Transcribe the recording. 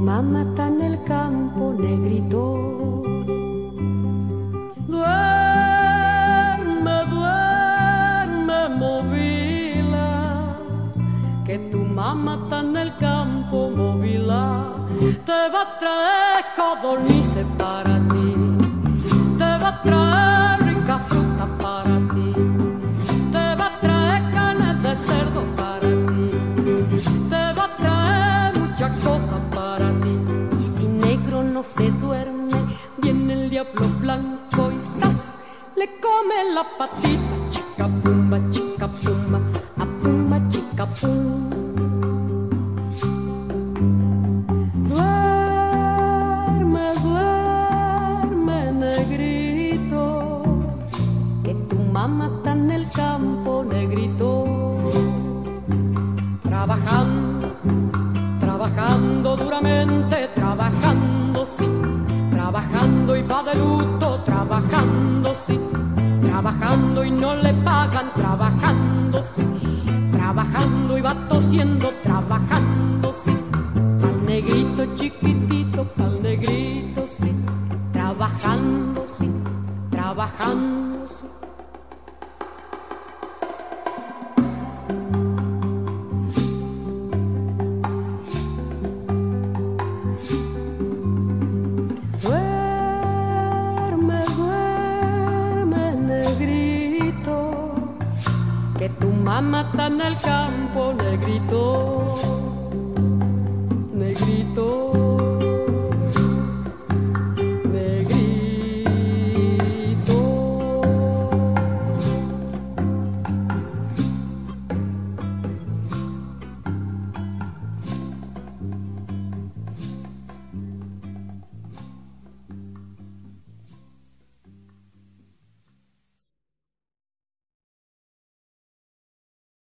mamá está en el campo, negrito. Duerme, duerme, movila, que tu mamá está en el campo, movila. Te va a traer codornices para ti, te va a traer rica fruta para ti, te va a traer carne de cerdo para ti, te va a traer muchas cosas para ti. Y si negro no se duerme, viene el diablo blanco y ¡zas! Le come la patita, chica pumba, a pumba, chica pum. Mamá está en el campo, negrito, trabajando, trabajando duramente, trabajando, sí, trabajando y va de luto, trabajando, sí, trabajando y no le pagan, trabajando, sí, trabajando y va tosiendo, trabajando, sí, pa'l negrito chiquitito, pa'l negrito, sí, trabajando, sí, trabajando, sí. Mamá está en el campo, negrito.